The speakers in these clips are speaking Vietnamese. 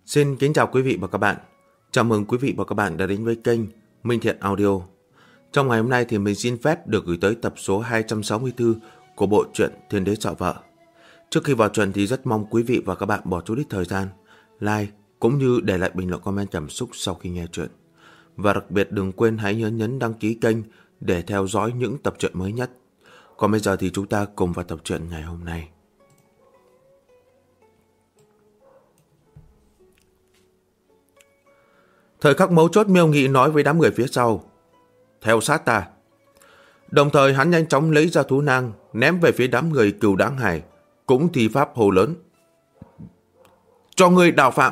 Xin kính chào quý vị và các bạn. Chào mừng quý vị và các bạn đã đến với kênh Minh Thiện Audio. Trong ngày hôm nay thì mình xin phép được gửi tới tập số 264 của bộ truyện Thiên Đế Sợ Vợ. Trước khi vào truyện thì rất mong quý vị và các bạn bỏ chút ít thời gian like cũng như để lại bình luận comment cảm xúc sau khi nghe truyện. Và đặc biệt đừng quên hãy nhấn đăng ký kênh để theo dõi những tập truyện mới nhất. Còn bây giờ thì chúng ta cùng vào tập truyện ngày hôm nay. Thời khắc mấu chốt, Miêu Nghị nói với đám người phía sau: theo sát ta. Đồng thời hắn nhanh chóng lấy ra thú nang ném về phía đám người Cừu Đáng Hải, cũng thi pháp hô lớn: cho người đào phạm.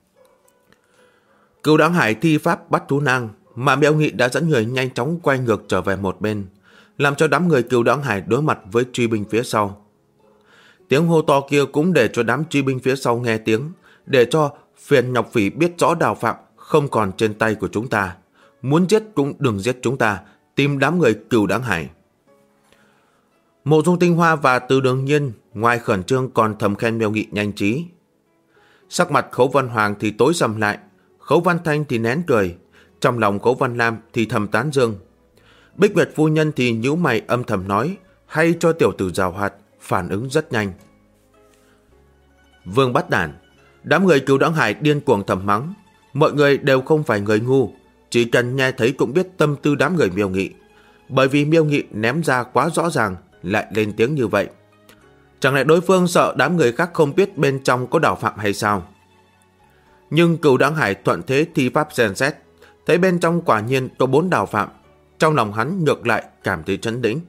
Cừu Đáng Hải thi pháp bắt thú nang, mà Miêu Nghị đã dẫn người nhanh chóng quay ngược trở về một bên, làm cho đám người Cừu Đáng Hải đối mặt với truy binh phía sau. Tiếng hô to kia cũng để cho đám truy binh phía sau nghe tiếng, để cho Phiền Nhọc Phỉ biết rõ đào phạm không còn trên tay của chúng ta. Muốn giết cũng đừng giết chúng ta, tìm đám người Cừu Đáng Hải. Mộ Dung Tinh Hoa và Từ Đường Nhiên ngoài khẩn trương còn thầm khen Miêu Nghị nhanh trí. Sắc mặt Khấu Văn Hoàng thì tối sầm lại, Khấu Văn Thanh thì nén cười, trong lòng Khấu Văn Lam thì thầm tán dương. Bích Nguyệt phu nhân thì nhíu mày âm thầm nói: hay cho tiểu tử giàu hoạt, phản ứng rất nhanh. Vương bắt đản, đám người Cừu Đáng Hải điên cuồng thầm mắng. Mọi người đều không phải người ngu, chỉ cần nghe thấy cũng biết tâm tư đám người Miêu Nghị. Bởi vì Miêu Nghị ném ra quá rõ ràng, lại lên tiếng như vậy. Chẳng lẽ đối phương sợ đám người khác không biết bên trong có đào phạm hay sao? Nhưng Cừu Đáng Hải thuận thế thi pháp xem xét, thấy bên trong quả nhiên có 4 đào phạm. Trong lòng hắn ngược lại cảm thấy trấn tĩnh.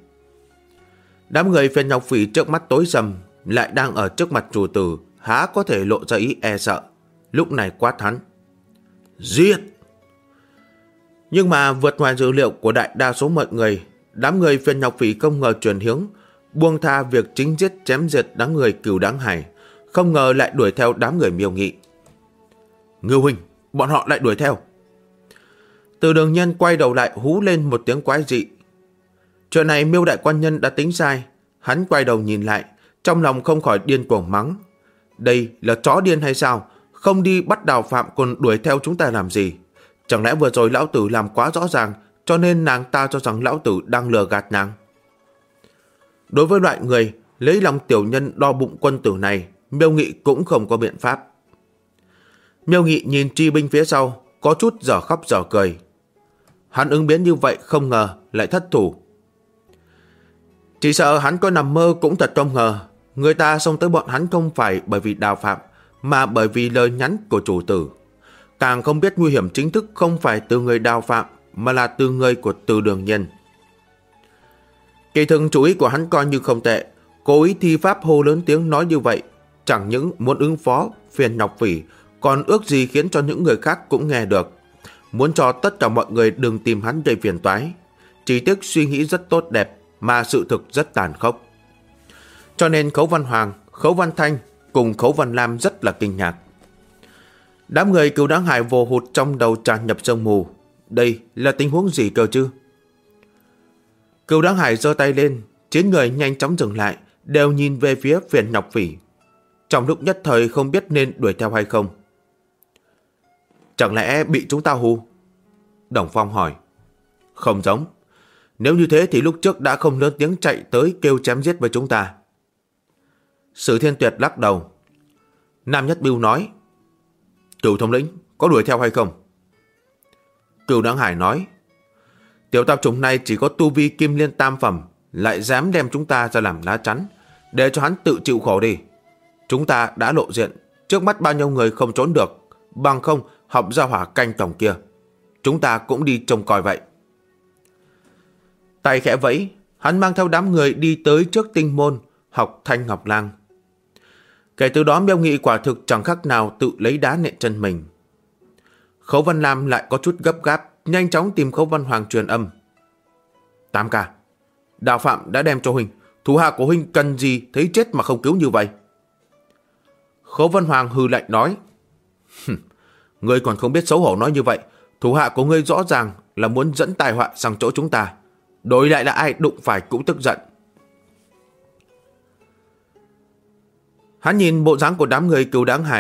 Đám người Phiền Nhọc Phỉ trước mắt tối sầm, lại đang ở trước mặt chủ tử, há có thể lộ ra ý e sợ. Lúc này quát hắn: giết! Nhưng mà vượt ngoài dữ liệu của đại đa số mọi người, đám người Phiền Nhọc Phỉ không ngờ chuyển hướng, buông tha việc chính giết chém diệt đám người Cừu Đáng Hải, không ngờ lại đuổi theo đám người Miêu Nghị. Ngưu huynh, bọn họ lại đuổi theo. Từ Đường Nhân quay đầu lại hú lên một tiếng quái dị. Chuyện này Miêu đại quan nhân đã tính sai. Hắn quay đầu nhìn lại, trong lòng không khỏi điên cuồng mắng: đây là chó điên hay sao? Không đi bắt đào phạm còn đuổi theo chúng ta làm gì? Chẳng lẽ vừa rồi lão tử làm quá rõ ràng, cho nên nàng ta cho rằng lão tử đang lừa gạt nàng? Đối với loại người lấy lòng tiểu nhân đo bụng quân tử này, Miêu Nghị cũng không có biện pháp. Miêu Nghị nhìn truy binh phía sau, có chút dở khóc dở cười. Hắn ứng biến như vậy không ngờ lại thất thủ. Chỉ sợ hắn có nằm mơ cũng thật không ngờ, người ta xông tới bọn hắn không phải bởi vì đào phạm, mà bởi vì lời nhắn của chủ tử. Càng không biết nguy hiểm chính thức không phải từ người đào phạm, mà là từ người của Từ Đường Nhân. Kỳ thực chủ ý của hắn coi như không tệ, cố ý thi pháp hô lớn tiếng nói như vậy, chẳng những muốn ứng phó Phiền Nhọc Phỉ, còn ước gì khiến cho những người khác cũng nghe được, muốn cho tất cả mọi người đừng tìm hắn gây phiền toái. Chỉ tiếc suy nghĩ rất tốt đẹp, mà sự thực rất tàn khốc. Cho nên Khấu Văn Hoàng, Khấu Văn Thanh cùng Khấu Văn Lam rất là kinh ngạc. Đám người Cừu Đáng Hải vồ hụt trong đầu tràn nhập sương mù. Đây là tình huống gì cơ chứ? Cừu Đáng Hải giơ tay lên, 9 người nhanh chóng dừng lại, đều nhìn về phía Phiền Nhọc Phỉ. Trong lúc nhất thời không biết nên đuổi theo hay không. Chẳng lẽ bị chúng ta hù? Đồng Phong hỏi. Không giống. Nếu như thế thì lúc trước đã không lớn tiếng chạy tới kêu chém giết với chúng ta. Sử Thiên Tuyệt lắc đầu. Nam Nhất Bưu nói. Cừu thống lĩnh, có đuổi theo hay không? Cừu Đáng Hải nói. Tiểu tạp chủng này chỉ có tu vi Kim Liên tam phẩm, lại dám đem chúng ta ra làm lá chắn, để cho hắn tự chịu khổ đi. Chúng ta đã lộ diện, trước mắt bao nhiêu người không trốn được, bằng không học ra hỏa canh tổng kia. Chúng ta cũng đi trông coi vậy. Tay khẽ vẫy, hắn mang theo đám người đi tới trước tinh môn, học Thanh Ngọc Lang. Kể từ đó Miêu Nghị quả thực chẳng khác nào tự lấy đá nện chân mình. Khấu Văn Lam lại có chút gấp gáp, nhanh chóng tìm Khấu Văn Hoàng truyền âm. Tam ca, đào phạm đã đem cho huynh, thủ hạ của huynh cần gì thấy chết mà không cứu như vậy? Khấu Văn Hoàng hừ lạnh nói. Ngươi còn không biết xấu hổ nói như vậy, thủ hạ của ngươi rõ ràng là muốn dẫn tai họa sang chỗ chúng ta. Đối lại là ai đụng phải cũng tức giận. Hắn nhìn bộ dáng của đám người Cừu Đáng Hải,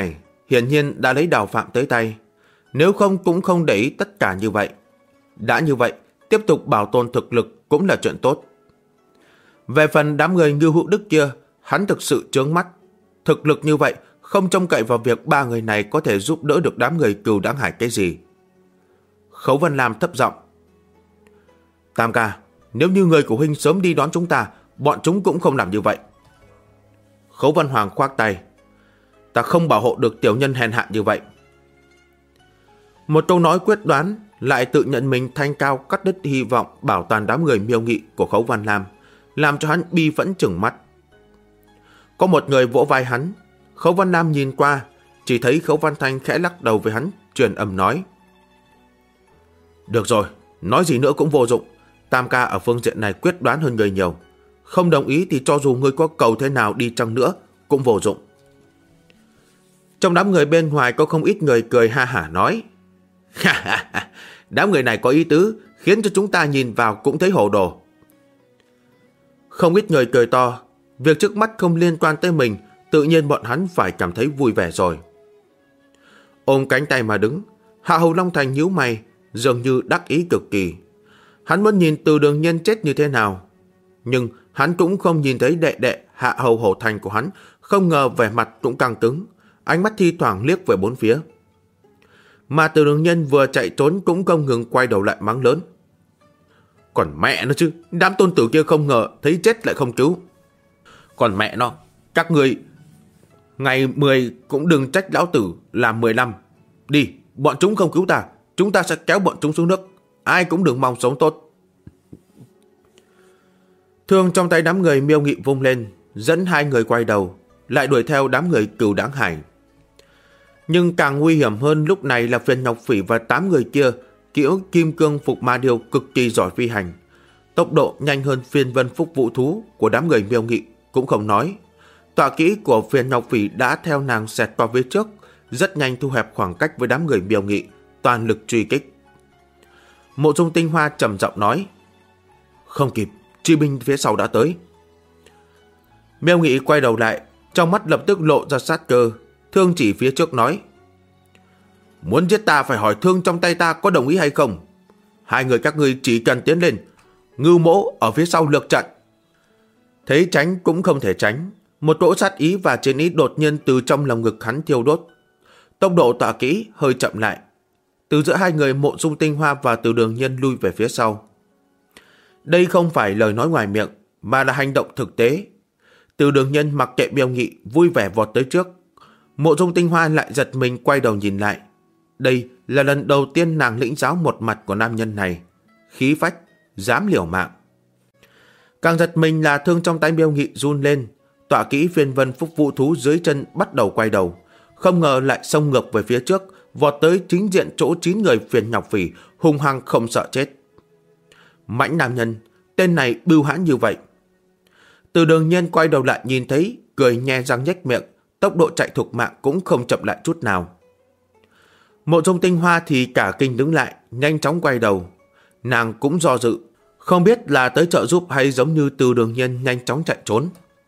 hiển nhiên đã lấy Đào Phạm tới tay. Nếu không cũng không để ý tất cả như vậy. Đã như vậy, tiếp tục bảo tồn thực lực cũng là chuyện tốt. Về phần đám người Ngưu Hữu Đức kia, hắn thực sự chướng mắt. Thực lực như vậy, không trông cậy vào việc ba người này có thể giúp đỡ được đám người Cửu Đáng Hải cái gì. Khấu Văn Lam thấp giọng: Tam ca, nếu như người của huynh sớm đi đón chúng ta, bọn chúng cũng không làm như vậy. Khấu Văn Hoàng khoác tay: Ta không bảo hộ được tiểu nhân hèn hạ như vậy. Một câu nói quyết đoán lại tự nhận mình thanh cao cắt đứt hy vọng bảo toàn đám người Miêu Nghị của Khấu Văn Lam, làm cho hắn bi phẫn trừng mắt. Có một người vỗ vai hắn. Khấu Văn Lam nhìn qua, chỉ thấy Khấu Văn Thanh khẽ lắc đầu với hắn, truyền âm nói: Được rồi, nói gì nữa cũng vô dụng. Tam ca ở phương diện này quyết đoán hơn người nhiều. Không đồng ý thì cho dù ngươi có cầu thế nào đi chăng nữa cũng vô dụng. Trong đám người bên ngoài có không ít người cười ha hả nói: Đám người này có ý tứ, khiến cho chúng ta nhìn vào cũng thấy hồ đồ. Không ít người cười to. Việc trước mắt không liên quan tới mình, tự nhiên bọn hắn phải cảm thấy vui vẻ rồi. Ôm cánh tay mà đứng, Hạ Hầu Long Thành nhíu mày, dường như đắc ý cực kỳ. Hắn muốn nhìn Từ Đường Nhân chết như thế nào, nhưng hắn cũng không nhìn thấy đệ đệ Hạ Hầu Hổ Thành của hắn, không ngờ vẻ mặt cũng căng cứng, ánh mắt thi thoảng liếc về bốn phía. Mà Từ Đường Nhân vừa chạy trốn cũng không ngừng quay đầu lại mắng lớn: Còn mẹ nó chứ, đám tôn tử kia không ngờ thấy chết lại không cứu. Còn mẹ nó, các người ngày 10 cũng đừng trách lão tử làm 15. Đi, bọn chúng không cứu ta, chúng ta sẽ kéo bọn chúng xuống nước. Ai cũng đừng mong sống tốt. Thương trong tay đám người Miêu Nghị vung lên, dẫn hai người quay đầu, lại đuổi theo đám người Cửu Đáng Hải. Nhưng càng nguy hiểm hơn lúc này là Phiền Ngọc Phỉ và 8 người kia, kiểu Kim Cương Phục Ma Điêu cực kỳ giỏi phi hành. Tốc độ nhanh hơn Phiên Vân Phúc Vũ Thú của đám người Miêu Nghị cũng không nói. Tọa kỹ của Phiền Ngọc Phỉ đã theo nàng xẹt qua phía trước, rất nhanh thu hẹp khoảng cách với đám người Miêu Nghị, toàn lực truy kích. Mộ Dung Tinh Hoa trầm giọng nói: Không kịp, truy binh phía sau đã tới. Miêu Nghị quay đầu lại, trong mắt lập tức lộ ra sát cơ, thương chỉ phía trước nói: Muốn giết ta phải hỏi thương trong tay ta có đồng ý hay không. Hai người các ngươi chỉ cần tiến lên, Ngưu Mỗ ở phía sau lược trận. Thấy tránh cũng không thể tránh, một cỗ sát ý và chiến ý đột nhiên từ trong lòng ngực hắn thiêu đốt. Tốc độ tọa kỹ hơi chậm lại. Từ giữa hai người Mộ Dung Tinh Hoa và Từ Đường Nhân lui về phía sau. Đây không phải lời nói ngoài miệng, mà là hành động thực tế. Từ Đường Nhân mặc kệ Miêu Nghị vui vẻ vọt tới trước. Mộ Dung Tinh Hoa lại giật mình quay đầu nhìn lại. Đây là lần đầu tiên nàng lĩnh giáo một mặt của nam nhân này. Khí phách, dám liều mạng. Càng giật mình là thương trong tay Miêu Nghị run lên. Tọa kỹ Phiên Vân Phúc Vũ Thú dưới chân bắt đầu quay đầu. Không ngờ lại xông ngược về phía trước, vọt tới chính diện chỗ 9 người Phiền Ngọc Phỉ, hung hăng không sợ chết. Mãnh nam nhân, tên này bưu hãn như vậy. Từ Đường Nhân quay đầu lại nhìn thấy, cười nhe răng nhếch miệng, tốc độ chạy thục mạng cũng không chậm lại chút nào. Mộ Dung Tinh Hoa thì cả kinh đứng lại, nhanh chóng quay đầu. Nàng cũng do dự, không biết là tới trợ giúp hay giống như Từ Đường Nhân nhanh chóng chạy trốn.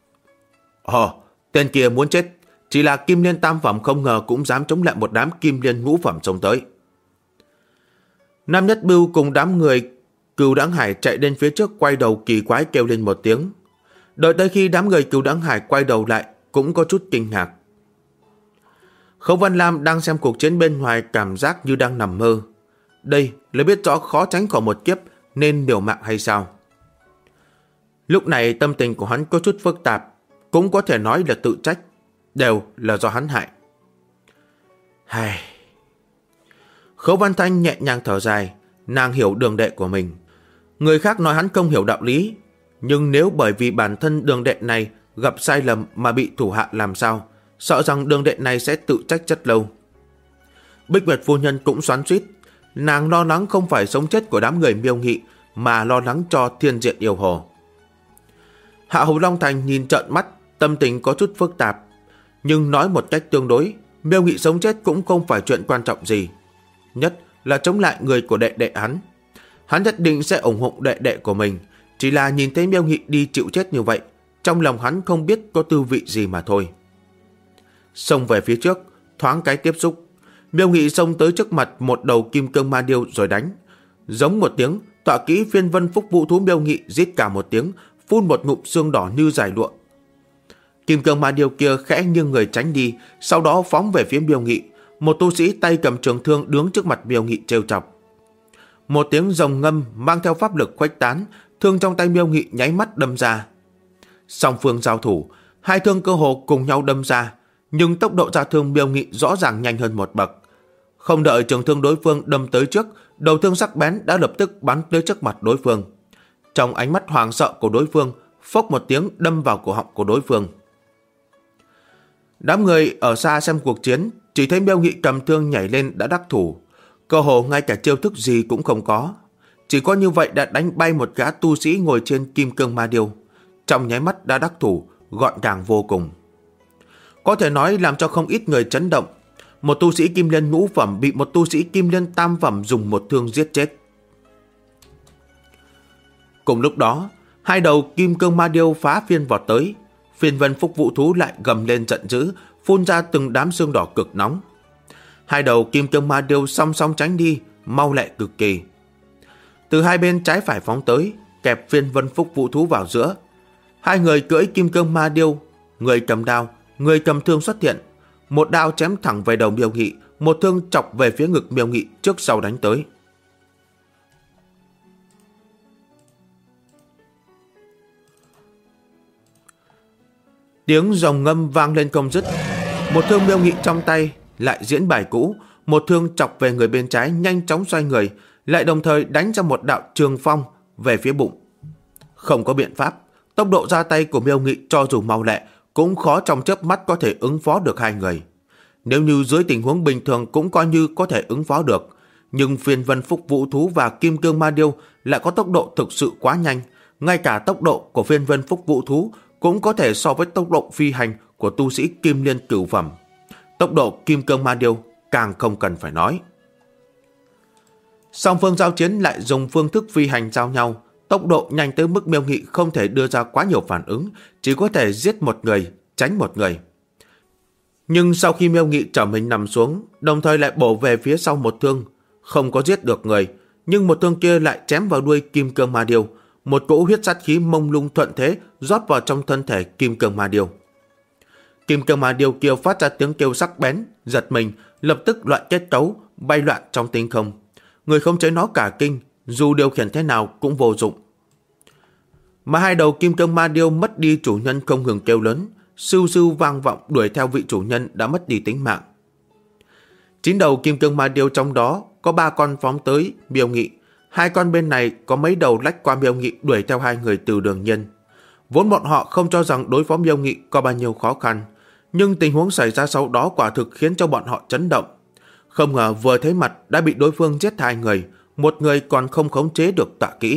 Tên kia muốn chết, chỉ là Kim Liên tam phẩm không ngờ cũng dám chống lại một đám Kim Liên ngũ phẩm xông tới. Nam Nhất Bưu cùng đám người Cửu Đáng Hải chạy đến phía trước quay đầu kỳ quái kêu lên một tiếng. Đợi tới khi đám người Cửu Đáng Hải quay đầu lại cũng có chút kinh ngạc. Khấu Văn Lam đang xem cuộc chiến bên ngoài cảm giác như đang nằm mơ. Đây là biết rõ khó tránh khỏi một kiếp nên liều mạng hay sao? Lúc này tâm tình của hắn có chút phức tạp, cũng có thể nói là tự trách, đều là do hắn hại. Khấu Văn Thanh nhẹ nhàng thở dài, nàng hiểu Đường đệ của mình. Người khác nói hắn không hiểu đạo lý, nhưng nếu bởi vì bản thân Đường đệ này gặp sai lầm mà bị thủ hạ làm sao, sợ rằng Đường đệ này sẽ tự trách rất lâu. Bích Nguyệt phu nhân cũng xoắn xuýt, nàng lo lắng không phải sống chết của đám người Miêu Nghị, mà lo lắng cho Thiên Diện Yêu Hồ. Hạ Hầu Long Thành nhìn trợn mắt, tâm tình có chút phức tạp, nhưng nói một cách tương đối, Miêu Nghị sống chết cũng không phải chuyện quan trọng gì. Nhất là chống lại người của đệ đệ hắn. Hắn nhất định sẽ ủng hộ đệ đệ của mình, chỉ là nhìn thấy Miêu Nghị đi chịu chết như vậy, trong lòng hắn không biết có tư vị gì mà thôi. Xông về phía trước, thoáng cái tiếp xúc. Miêu Nghị xông tới trước mặt một đầu kim cương ma điêu rồi đánh. Giống một tiếng, tọa kỹ Phiên Vân Phúc Vũ Thú Miêu Nghị rít cả một tiếng, phun một ngụm xương đỏ như dải lụa. Kim cương ma điêu kia khẽ nghiêng người tránh đi, sau đó phóng về phía Miêu Nghị. Một tu sĩ tay cầm trường thương đứng trước mặt Miêu Nghị trêu chọc. Một tiếng rồng ngâm mang theo pháp lực khuếch tán, thương trong tay Miêu Nghị nháy mắt đâm ra. Song phương giao thủ, hai thương cơ hồ cùng nhau đâm ra, nhưng tốc độ ra thương Miêu Nghị rõ ràng nhanh hơn một bậc. Không đợi trường thương đối phương đâm tới trước, đầu thương sắc bén đã lập tức bắn tới trước mặt đối phương. Trong ánh mắt hoảng sợ của đối phương, phốc một tiếng đâm vào cổ họng của đối phương. Đám người ở xa xem cuộc chiến, chỉ thấy Miêu Nghị cầm thương nhảy lên đã đắc thủ. Cơ hồ ngay cả chiêu thức gì cũng không có. Chỉ có như vậy đã đánh bay một gã tu sĩ ngồi trên kim cương ma điêu. Trong nháy mắt đã đắc thủ, gọn gàng vô cùng. Có thể nói làm cho không ít người chấn động. Một tu sĩ kim liên ngũ phẩm bị một tu sĩ kim liên tam phẩm dùng một thương giết chết. Cùng lúc đó, hai đầu kim cương ma điêu phá phiên vọt tới. Phiên Vân Phúc Vũ Thú lại gầm lên giận dữ, phun ra từng đám xương đỏ cực nóng. Hai đầu kim cương ma điêu song song tránh đi, mau lẹ cực kỳ. Từ hai bên trái phải phóng tới, kẹp Phiên Vân Phúc Vũ Thú vào giữa. Hai người cưỡi kim cương ma điêu, người cầm đao, người cầm thương xuất hiện. Một đao chém thẳng về đầu Miêu Nghị, một thương chọc về phía ngực Miêu Nghị trước sau đánh tới. Tiếng rồng ngâm vang lên không dứt. Một thương Miêu Nghị trong tay lại diễn bài cũ, một thương chọc về người bên trái nhanh chóng xoay người, lại đồng thời đánh ra một đạo trường phong về phía bụng. Không có biện pháp, tốc độ ra tay của Miêu Nghị cho dù mau lẹ cũng khó trong chớp mắt có thể ứng phó được hai người. Nếu như dưới tình huống bình thường cũng coi như có thể ứng phó được, nhưng Phiên Vân Phúc Vũ Thú và Kim Cương Ma Điêu lại có tốc độ thực sự quá nhanh. Ngay cả tốc độ của Phiên Vân Phúc Vũ Thú cũng có thể so với tốc độ phi hành của tu sĩ Kim Liên cửu phẩm. Tốc độ Kim Cương Ma Điêu càng không cần phải nói. Song phương giao chiến lại dùng phương thức phi hành giao nhau, tốc độ nhanh tới mức Miêu Nghị không thể đưa ra quá nhiều phản ứng, chỉ có thể giết một người, tránh một người. Nhưng sau khi Miêu Nghị trở mình nằm xuống, đồng thời lại bổ về phía sau một thương, không có giết được người, nhưng một thương kia lại chém vào đuôi Kim Cương Ma Điêu, một cỗ huyết sát khí mông lung thuận thế rót vào trong thân thể Kim Cương Ma Điêu. Kim Cương Ma Điêu kia phát ra tiếng kêu sắc bén, giật mình, lập tức loạn kết cấu, bay loạn trong tinh không. Người không chế nó cả kinh, dù điều khiển thế nào cũng vô dụng. Mà hai đầu Kim Cương Ma Điêu mất đi chủ nhân không ngừng kêu lớn, sưu sưu vang vọng đuổi theo vị chủ nhân đã mất đi tính mạng. 9 đầu Kim Cương Ma Điêu trong đó có 3 con phóng tới Miêu Nghị, 2 con bên này có mấy đầu lách qua Miêu Nghị đuổi theo hai người từ Đường Nhân. Vốn bọn họ không cho rằng đối phó Miêu Nghị có bao nhiêu khó khăn, nhưng tình huống xảy ra sau đó quả thực khiến cho bọn họ chấn động. Không ngờ vừa thấy mặt đã bị đối phương giết hai người, một người còn không khống chế được tọa kỹ.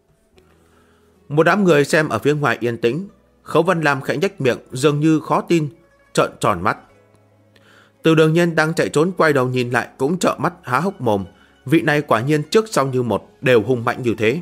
Một đám người xem ở phía ngoài yên tĩnh. Khấu Văn Lam khẽ nhếch miệng, dường như khó tin, trợn tròn mắt. Từ Đường Nhân đang chạy trốn quay đầu nhìn lại cũng trợn mắt há hốc mồm. Vị này quả nhiên trước sau như một, đều hung mạnh như thế.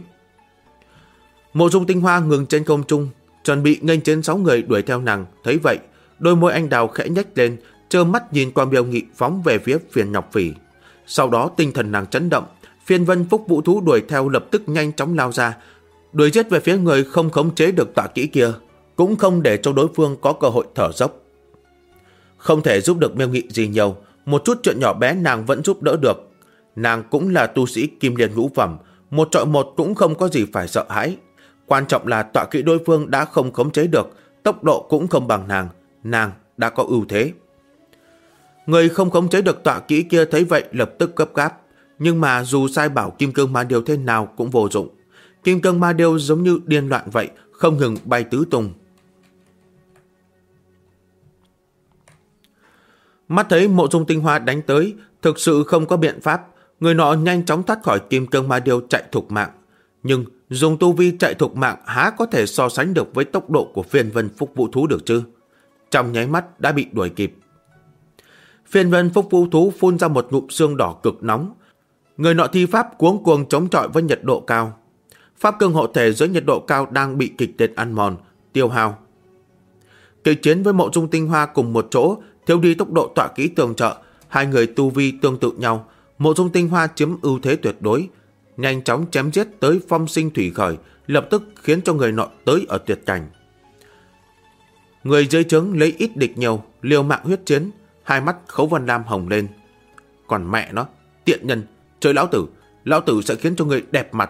Mộ Dung Tinh Hoa ngừng trên không trung, chuẩn bị nghênh chiến 6 người đuổi theo nàng. Thấy vậy, đôi môi anh đào khẽ nhếch lên, trơ mắt nhìn qua Miêu Nghị phóng về phía Phiền Ngọc Phỉ. Sau đó tinh thần nàng chấn động, Phiên Vân Phúc Vũ Thú đuổi theo lập tức nhanh chóng lao ra, đuổi giết về phía người không khống chế được tọa kỹ kia, cũng không để cho đối phương có cơ hội thở dốc. Không thể giúp được Miêu Nghị gì nhiều, một chút chuyện nhỏ bé nàng vẫn giúp đỡ được. Nàng cũng là tu sĩ Kim Liên ngũ phẩm, một trọi một cũng không có gì phải sợ hãi. Quan trọng là tọa kỹ đối phương đã không khống chế được, tốc độ cũng không bằng nàng đã có ưu thế. Người không khống chế được tọa kỹ kia thấy vậy lập tức gấp gáp, nhưng mà dù sai bảo Kim Cương Ma Điêu thế nào cũng vô dụng. Kim Cương Ma Điêu giống như điên loạn vậy, không ngừng bay tứ tung. Mắt thấy Mộ Dung Tinh Hoa đánh tới, thực sự không có biện pháp, người nọ nhanh chóng thoát khỏi Kim Cương Ma Điêu chạy thục mạng. Nhưng dùng tu vi chạy thục mạng há có thể so sánh được với tốc độ của Phiên Vân Phúc Vũ Thú được chứ? Trong nháy mắt đã bị đuổi kịp. Phiên Vân Phúc Vũ Thú phun ra một ngụm xương đỏ cực nóng. Người nọ thi pháp cuống cuồng chống chọi với nhiệt độ cao. Pháp cương hộ thể dưới nhiệt độ cao đang bị kịch liệt ăn mòn, tiêu hao. Kịch chiến với Mộ Dung Tinh Hoa cùng một chỗ, thiếu đi tốc độ tọa kỹ tương trợ, hai người tu vi tương tự nhau, Mộ Dung Tinh Hoa chiếm ưu thế tuyệt đối, nhanh chóng chém giết tới phong sinh thủy khởi, lập tức khiến cho người nọ tới ở tuyệt cảnh. Người dưới trướng lấy ít địch nhiều, liều mạng huyết chiến, hai mắt Khấu Vân Lam hồng lên. Còn mẹ nó, tiện nhân, chơi lão tử sẽ khiến cho người đẹp mặt.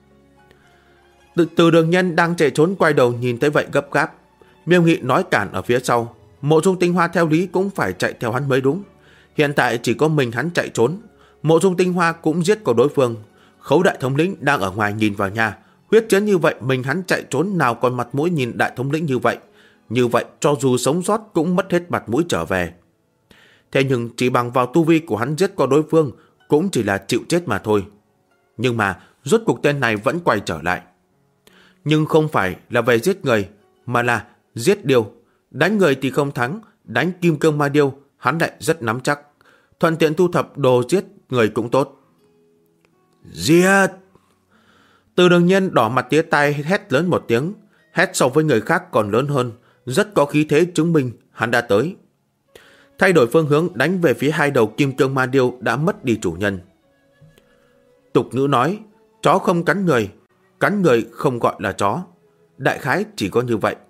Từ Đường Nhân đang chạy trốn quay đầu nhìn thấy vậy gấp gáp. Miêu Nghị nói cản ở phía sau, Mộ Dung Tinh Hoa theo lý cũng phải chạy theo hắn mới đúng. Hiện tại chỉ có mình hắn chạy trốn, Mộ Dung Tinh Hoa cũng giết có đối phương. Khấu đại thống lĩnh đang ở ngoài nhìn vào nhà, huyết chiến như vậy mình hắn chạy trốn nào còn mặt mũi nhìn đại thống lĩnh như vậy. Như vậy cho dù sống sót cũng mất hết mặt mũi trở về. Thế nhưng chỉ bằng vào tu vi của hắn giết có đối phương cũng chỉ là chịu chết mà thôi. Nhưng mà rốt cuộc tên này vẫn quay trở lại. Nhưng không phải là về giết người, mà là giết điêu. Đánh người thì không thắng, đánh kim cương ma điêu hắn lại rất nắm chắc. Thuận tiện thu thập đồ giết người cũng tốt. Giết! Từ Đường Nhân đỏ mặt tía tai hét lớn một tiếng, hét so với người khác còn lớn hơn, rất có khí thế chứng minh hắn đã tới. Thay đổi phương hướng đánh về phía hai đầu kim cương ma điêu đã mất đi chủ nhân. Tục ngữ nói, chó không cắn người không gọi là chó. Đại khái chỉ có như vậy.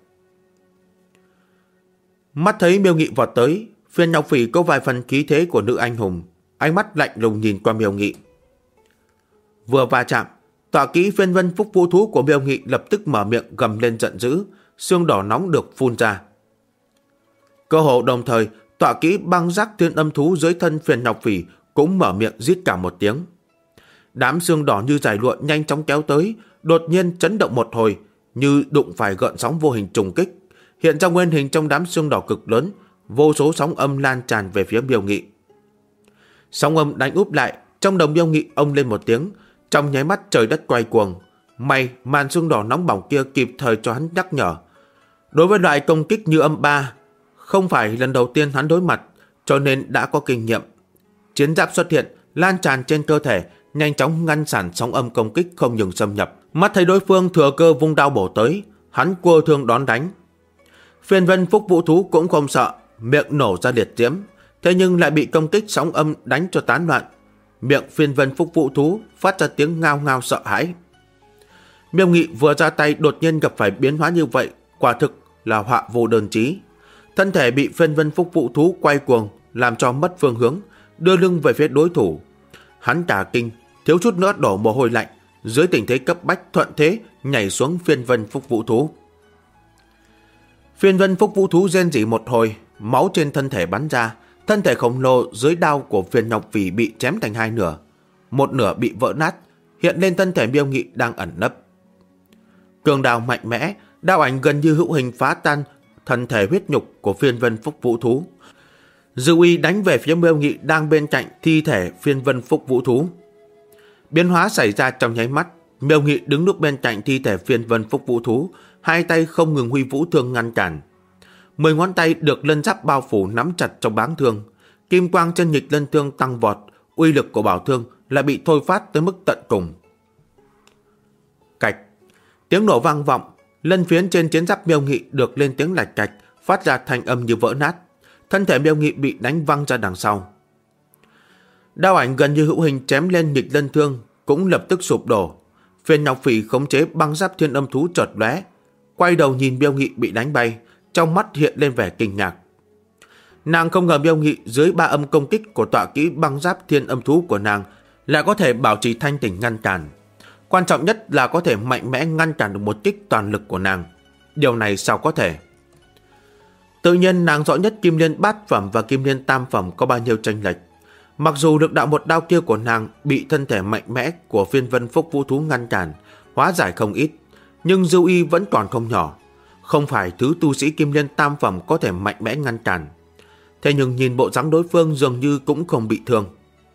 Mắt thấy Miêu Nghị vọt tới, Phiên Ngọc Phỉ có vài phần khí thế của nữ anh hùng, ánh mắt lạnh lùng nhìn qua Miêu Nghị. Vừa va chạm, tọa kỹ Phiên Vân Phúc Vũ Thú của Miêu Nghị lập tức mở miệng gầm lên giận dữ, xương đỏ nóng được phun ra. Cơ hồ đồng thời, tọa kỹ Băng Giác Thiên Âm Thú dưới thân Phiên Ngọc Phỉ cũng mở miệng rít cả một tiếng. Đám xương đỏ như dải lụa nhanh chóng kéo tới, đột nhiên chấn động một hồi, như đụng phải gợn sóng vô hình trùng kích. Hiện ra nguyên hình trong đám xương đỏ cực lớn, vô số sóng âm lan tràn về phía Miêu Nghị. Sóng âm đánh úp lại, trong đầu Miêu Nghị ông lên một tiếng, trong nháy mắt trời đất quay cuồng. May màn xương đỏ nóng bỏng kia kịp thời cho hắn nhắc nhở. Đối với loại công kích như âm ba, không phải lần đầu tiên hắn đối mặt, cho nên đã có kinh nghiệm. Chiến giáp xuất hiện, lan tràn trên cơ thể, nhanh chóng ngăn cản sóng âm công kích không ngừng xâm nhập. Mắt thấy đối phương thừa cơ vung đao bổ tới, hắn cua thương đón đánh. Phiên Vân Phúc Vũ Thú cũng không sợ, miệng nổ ra liệt diễm, thế nhưng lại bị công kích sóng âm đánh cho tán loạn. Miệng Phiên Vân Phúc Vũ Thú phát ra tiếng ngao ngao sợ hãi. Miêu Nghị vừa ra tay đột nhiên gặp phải biến hóa như vậy, quả thực là họa vô đơn chí. Thân thể bị Phiên Vân Phúc Vũ Thú quay cuồng, làm cho mất phương hướng, đưa lưng về phía đối thủ. Hắn cả kinh, thiếu chút nữa đổ mồ hôi lạnh, dưới tình thế cấp bách thuận thế nhảy xuống Phiên Vân Phúc Vũ Thú. Phiên Vân Phúc Vũ Thú rên rỉ một hồi, máu trên thân thể bắn ra, thân thể khổng lồ dưới đao của Phiên Ngọc Phỉ bị chém thành hai nửa, một nửa bị vỡ nát, hiện lên thân thể Miêu Nghị đang ẩn nấp. Cường đao mạnh mẽ, đao ảnh gần như hữu hình phá tan thân thể huyết nhục của Phiên Vân Phúc Vũ Thú. Dư uy đánh về phía Miêu Nghị đang bên cạnh thi thể Phiên Vân Phúc Vũ Thú. Biến hóa xảy ra trong nháy mắt, Miêu Nghị đứng núp bên cạnh thi thể Phiên Vân Phúc Vũ Thú, hai tay không ngừng huy vũ thương ngăn cản. 10 ngón tay được lân giáp bao phủ nắm chặt trong báng thương, kim quang trên nghịch lân thương tăng vọt, uy lực của bảo thương lại bị thôi phát tới mức tận cùng. Cạch, tiếng nổ vang vọng, lân phiến trên chiến giáp Miêu Nghị được lên tiếng lạch cạch, phát ra thanh âm như vỡ nát. Thân thể Miêu Nghị bị đánh văng ra đằng sau. Đao ảnh gần như hữu hình chém lên nghịch lân thương cũng lập tức sụp đổ. Phiên Ngọc Phỉ khống chế Băng Giáp Thiên Âm Thú chợt lóe, quay đầu nhìn Miêu Nghị bị đánh bay, trong mắt hiện lên vẻ kinh ngạc. Nàng không ngờ Miêu Nghị dưới ba âm công kích của tọa kỹ Băng Giáp Thiên Âm Thú của nàng lại có thể bảo trì thanh tỉnh ngăn cản. Quan trọng nhất là có thể mạnh mẽ ngăn cản được một kích toàn lực của nàng. Điều này sao có thể? Tự nhiên nàng rõ nhất Kim Liên bát phẩm và Kim Liên tam phẩm có bao nhiêu chênh lệch. Mặc dù lực đạo một đao kia của nàng bị thân thể mạnh mẽ của Phiên Vân Phúc Vũ Thú ngăn cản, hóa giải không ít, nhưng dư uy vẫn còn không nhỏ. Không phải thứ tu sĩ Kim Liên tam phẩm có thể mạnh mẽ ngăn cản. Thế nhưng nhìn bộ dáng đối phương dường như cũng không bị thương.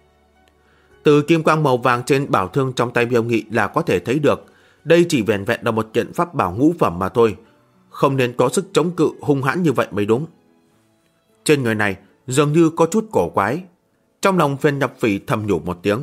Từ kim quang màu vàng trên bảo thương trong tay Miêu Nghị là có thể thấy được, đây chỉ vẻn vẹn là một kiện pháp bảo ngũ phẩm mà thôi, không nên có sức chống cự hung hãn như vậy mới đúng. Trên người này dường như có chút cổ quái. Trong lòng Phiên Ngọc Phỉ thầm nhủ một tiếng.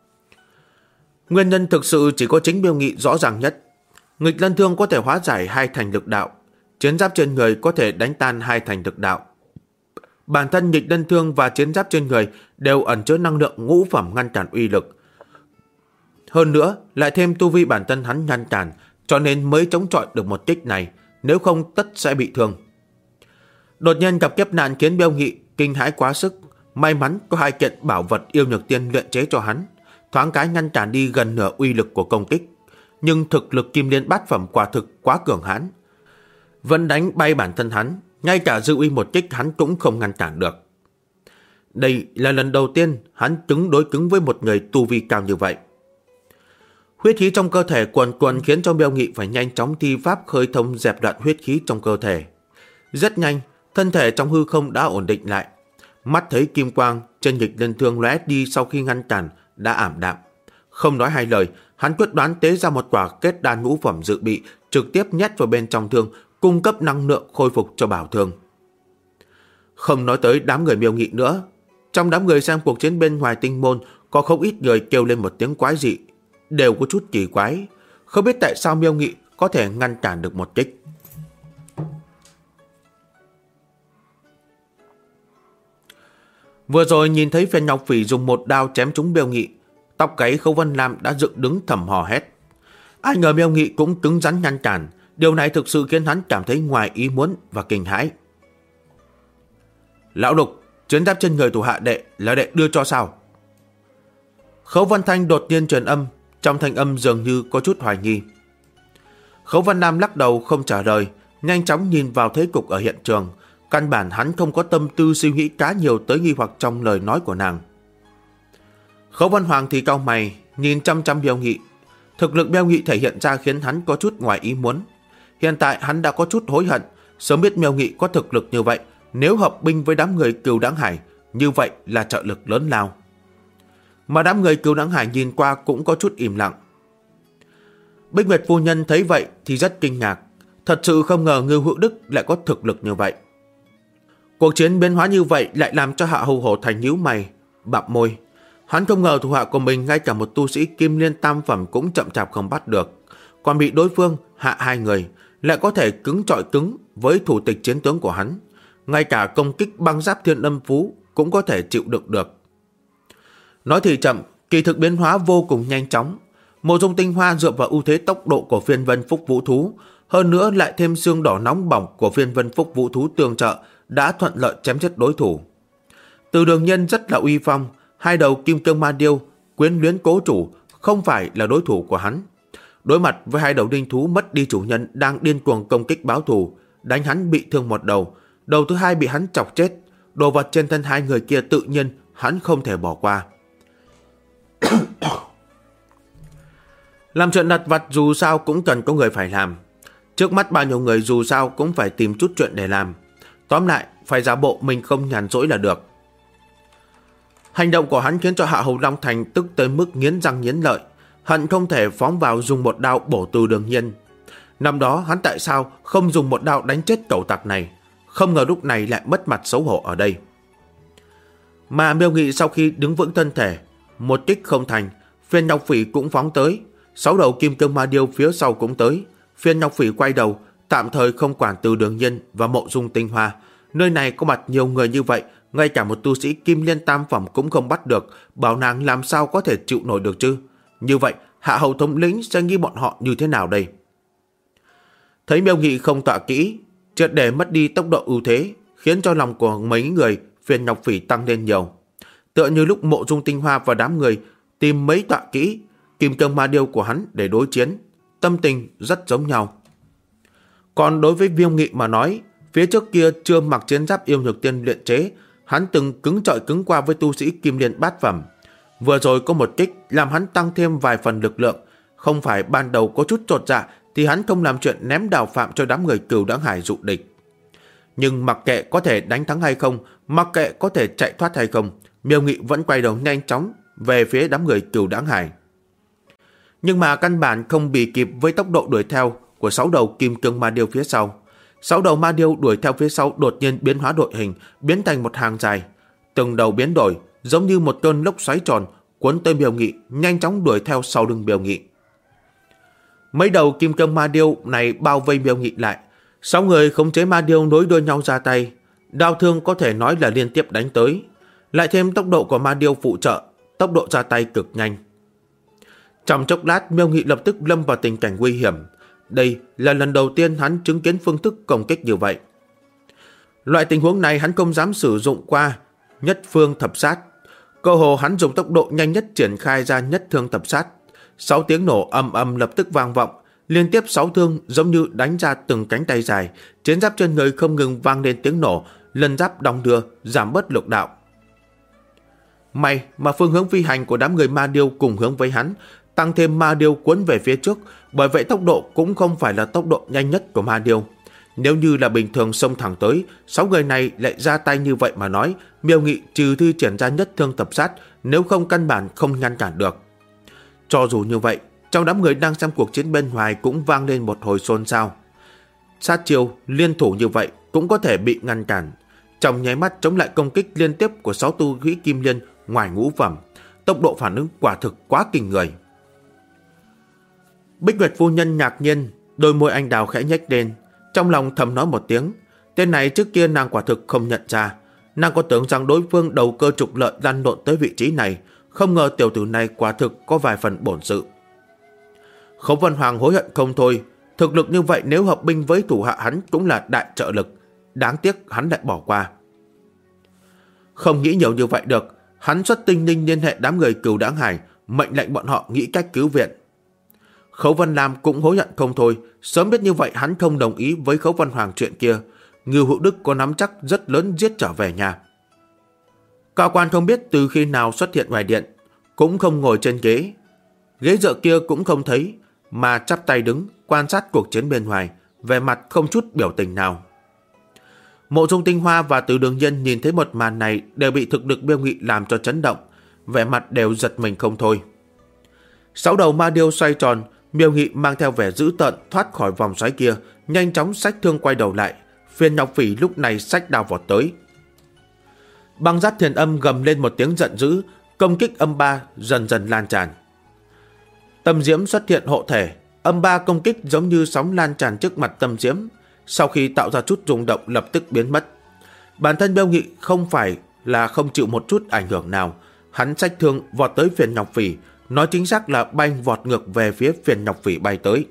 Nguyên nhân thực sự chỉ có chính Miêu Nghị rõ ràng nhất. Nghịch lân thương có thể hóa giải hai thành lực đạo, chiến giáp trên người có thể đánh tan hai thành lực đạo. Bản thân nghịch lân thương và chiến giáp trên người đều ẩn chứa năng lượng ngũ phẩm ngăn cản uy lực. Hơn nữa, lại thêm tu vi bản thân hắn ngăn cản, cho nên mới chống chọi được một kích này, nếu không tất sẽ bị thương. Đột nhiên gặp kiếp nạn khiến Miêu Nghị kinh hãi quá sức, may mắn có 2 kiện bảo vật yêu nhược tiên luyện chế cho hắn, thoáng cái ngăn cản đi gần nửa uy lực của công kích. Nhưng thực lực kim liên bát phẩm quả thực quá cường hãn, vẫn đánh bay bản thân hắn, ngay cả dư uy một kích hắn cũng không ngăn cản được. Đây là lần đầu tiên hắn cứng đối cứng với một người tu vi cao như vậy. Huyết khí trong cơ thể cuồn cuộn khiến cho Miêu Nghị phải nhanh chóng thi pháp khơi thông dẹp đoạn huyết khí trong cơ thể. Rất nhanh, thân thể trong hư không đã ổn định lại. Mắt thấy kim quang trên nghịch lân thương lóe đi sau khi ngăn cản đã ảm đạm. Không nói hai lời, hắn quyết đoán tế ra một quả kết đan ngũ phẩm dự bị, trực tiếp nhét vào bên trong thương, cung cấp năng lượng khôi phục cho bảo thương. Không nói tới đám người Miêu Nghị nữa, trong đám người xem cuộc chiến bên ngoài tinh môn có không ít người kêu lên một tiếng quái dị, đều có chút kỳ quái, không biết tại sao Miêu Nghị có thể ngăn cản được một kích. Vừa rồi nhìn thấy Phiên Ngọc Phỉ dùng một đao chém trúng Miêu Nghị, tóc gáy Khâu Vân Lam đã dựng đứng thầm hò hét. Ai ngờ Miêu Nghị cũng cứng rắn ngăn cản, điều này thực sự khiến hắn cảm thấy ngoài ý muốn và kinh hãi. Lão Lục, chiến giáp trên người thủ hạ đệ là đệ đưa cho sao? Khấu Văn Thanh đột nhiên truyền âm, trong thanh âm dường như có chút hoài nghi. Khấu Văn Nam lắc đầu không trả lời, nhanh chóng nhìn vào thế cục ở hiện trường. Căn bản hắn không có tâm tư suy nghĩ cá nhiều tới nghi hoặc trong lời nói của nàng. Khấu Văn Hoàng thì cau mày, nhìn chăm chăm Miêu Nghị. Thực lực Miêu Nghị thể hiện ra khiến hắn có chút ngoài ý muốn. Hiện tại hắn đã có chút hối hận, sớm biết Miêu Nghị có thực lực như vậy, nếu hợp binh với đám người Cửu Đáng Hải, như vậy là trợ lực lớn lao. Mà đám người Cửu Đáng Hải nhìn qua cũng có chút im lặng. Bích Nguyệt phu nhân thấy vậy thì rất kinh ngạc, thật sự không ngờ Ngưu Hữu Đức lại có thực lực như vậy. Cuộc chiến biến hóa như vậy lại làm cho Hạ Hầu Hổ Thành nhíu mày, bặm môi. Hắn không ngờ thủ hạ của mình ngay cả một tu sĩ kim liên tam phẩm cũng chậm chạp không bắt được, còn bị đối phương hạ 2 người, lại có thể cứng chọi cứng với thủ tịch chiến tướng của hắn. Ngay cả công kích băng giáp Thiên Âm Phú cũng có thể chịu đựng được. Nói thì chậm, kỳ thực biến hóa vô cùng nhanh chóng. Mộ Dung Tinh Hoa dựa vào ưu thế tốc độ của Phiên Vân Phúc Vũ Thú, hơn nữa lại thêm xương đỏ nóng bỏng của Phiên Vân Phúc Vũ Thú tương trợ, đã thuận lợi chém chết đối thủ. Từ Đường Nhân rất là uy phong, 2 đầu kim cương ma điêu, quyến luyến cố chủ, không phải là đối thủ của hắn. Đối mặt với 2 đầu đinh thú mất đi chủ nhân đang điên cuồng công kích báo thù, đánh hắn bị thương một đầu, đầu thứ 2 bị hắn chọc chết. Đồ vật trên thân 2 người kia tự nhiên hắn không thể bỏ qua. Làm chuyện lặt vặt dù sao cũng cần có người phải làm. Trước mắt bao nhiêu người dù sao cũng phải tìm chút chuyện để làm. Tóm lại, phải giả bộ mình không nhàn rỗi là được. Hành động của hắn khiến cho Hạ Hầu Long Thành tức tới mức nghiến răng nghiến lợi, hận không thể phóng vào dùng một đao bổ Từ Đường Nhiên. Năm đó hắn tại sao không dùng một đao đánh chết cẩu tặc này, không ngờ lúc này lại mất mặt xấu hổ ở đây. Mà Miêu Nghị sau khi đứng vững thân thể, một kích không thành, Phiên Ngọc Phỉ cũng phóng tới, 6 đầu kim cương ma điêu phía sau cũng tới. Phiên Ngọc Phỉ quay đầu, tạm thời không quản Từ Đường Nhiên và Mộ Dung Tinh Hoa. Nơi này có mặt nhiều người như vậy, ngay cả một tu sĩ kim liên tam phẩm cũng không bắt được, bảo nàng làm sao có thể chịu nổi được chứ? Như vậy, Hạ Hầu thống lĩnh sẽ nghĩ bọn họ như thế nào đây? Thấy Miêu Nghị không tọa kỹ, triệt để mất đi tốc độ ưu thế, khiến cho lòng của mấy người Phiên Ngọc Phỉ tăng lên nhiều. Tựa như lúc Mộ Dung Tinh Hoa và đám người tìm mấy tọa kỹ kim cương ma điêu của hắn để đối chiến, tâm tình rất giống nhau. Còn đối với Miêu Nghị mà nói, phía trước kia chưa mặc chiến giáp yêu nhược tiên luyện chế, hắn từng cứng chọi cứng qua với tu sĩ kim liên bát phẩm. Vừa rồi có một kích làm hắn tăng thêm vài phần lực lượng, không phải ban đầu có chút chột dạ thì hắn không làm chuyện ném đào phạm cho đám người Cửu Đáng Hải dụ địch. Nhưng mặc kệ có thể đánh thắng hay không, mặc kệ có thể chạy thoát hay không, Miêu Nghị vẫn quay đầu nhanh chóng về phía đám người Cửu Đáng Hải. Nhưng mà căn bản không bị kịp với tốc độ đuổi theo của 6 đầu kim cương ma điêu phía sau. 6 đầu ma điêu đuổi theo phía sau đột nhiên biến hóa đội hình, biến thành một hàng dài. Từng đầu biến đổi, giống như một cơn lốc xoáy tròn, cuốn tới Miêu Nghị, nhanh chóng đuổi theo sau lưng Miêu Nghị. Mấy đầu kim cương ma điêu này bao vây Miêu Nghị lại. 6 người khống chế ma điêu nối đuôi nhau ra tay. Đao thương có thể nói là liên tiếp đánh tới, lại thêm tốc độ của ma điêu phụ trợ, tốc độ ra tay cực nhanh. Trong chốc lát, Miêu Nghị lập tức lâm vào tình cảnh nguy hiểm. Đây là lần đầu tiên hắn chứng kiến phương thức công kích như vậy. Loại tình huống này hắn không dám sử dụng qua nhất phương thập sát. Cơ hồ hắn dùng tốc độ nhanh nhất triển khai ra nhất thương thập sát. 6 tiếng nổ ầm ầm lập tức vang vọng, liên tiếp 6 thương giống như đánh ra từng cánh tay dài, chiến giáp trên người không ngừng vang lên tiếng nổ, lân giáp đong đưa, giảm bớt lực đạo. May mà phương hướng phi hành của đám người ma điêu cùng hướng với hắn, tăng thêm ma điêu cuốn về phía trước, bởi vậy tốc độ cũng không phải là tốc độ nhanh nhất của ma điêu. Nếu như là bình thường xông thẳng tới, 6 người này lại ra tay như vậy mà nói, Miêu Nghị trừ thi triển ra nhất thương tập sát, nếu không căn bản không ngăn cản được. Cho dù như vậy, trong đám người đang xem cuộc chiến bên ngoài cũng vang lên một hồi xôn xao. Sát chiêu liên thủ như vậy cũng có thể bị ngăn cản. Trong nháy mắt chống lại công kích liên tiếp của 6 tu sĩ kim liên ngoài ngũ phẩm, tốc độ phản ứng quả thực quá kinh người. Bích Nguyệt phu nhân ngạc nhiên, đôi môi anh đào khẽ nhếch lên, trong lòng thầm nói một tiếng. Tên này trước kia nàng quả thực không nhận ra, nàng có tưởng rằng đối phương đầu cơ trục lợi lăn lộn tới vị trí này, không ngờ tiểu tử này quả thực có vài phần bổn sự. Khấu Vân Hoàng hối hận không thôi, thực lực như vậy nếu hợp binh với thủ hạ hắn cũng là đại trợ lực, đáng tiếc hắn lại bỏ qua. Không nghĩ nhiều như vậy được, hắn xuất tinh linh liên hệ đám người Cửu Đãng Hải, mệnh lệnh bọn họ nghĩ cách cứu viện. Khấu Vân Lam cũng hối hận không thôi, sớm biết như vậy hắn không đồng ý với Khấu Vân Hoàng chuyện kia. Ngưu Hữu Đức có nắm chắc rất lớn giết trở về nhà. Cao quan không biết từ khi nào xuất hiện ngoài điện, cũng không ngồi trên ghế. Ghế dựa kia cũng không thấy, mà chắp tay đứng quan sát cuộc chiến bên ngoài, vẻ mặt không chút biểu tình nào. Mộ Dung Tinh Hoa và Từ Đường Nhân nhìn thấy một màn này đều bị thực lực Miêu Nghị làm cho chấn động, vẻ mặt đều giật mình không thôi. 6 đầu ma điêu xoay tròn, Miêu Nghị mang theo vẻ dữ tợn thoát khỏi vòng xoáy kia, nhanh chóng xách thương quay đầu lại. Phiên Ngọc Phỉ lúc này xách đao vọt tới. Băng Giáp Thiền Âm gầm lên một tiếng giận dữ, công kích âm ba dần dần lan tràn. Tâm diễm xuất hiện hộ thể, âm ba công kích giống như sóng lan tràn trước mặt tâm diễm, sau khi tạo ra chút rung động lập tức biến mất. Bản thân Miêu Nghị không phải là không chịu một chút ảnh hưởng nào, hắn xách thương vọt tới Phiền Ngọc Phỉ, nói chính xác là bay vọt ngược về phía Phiền Ngọc Phỉ bay tới.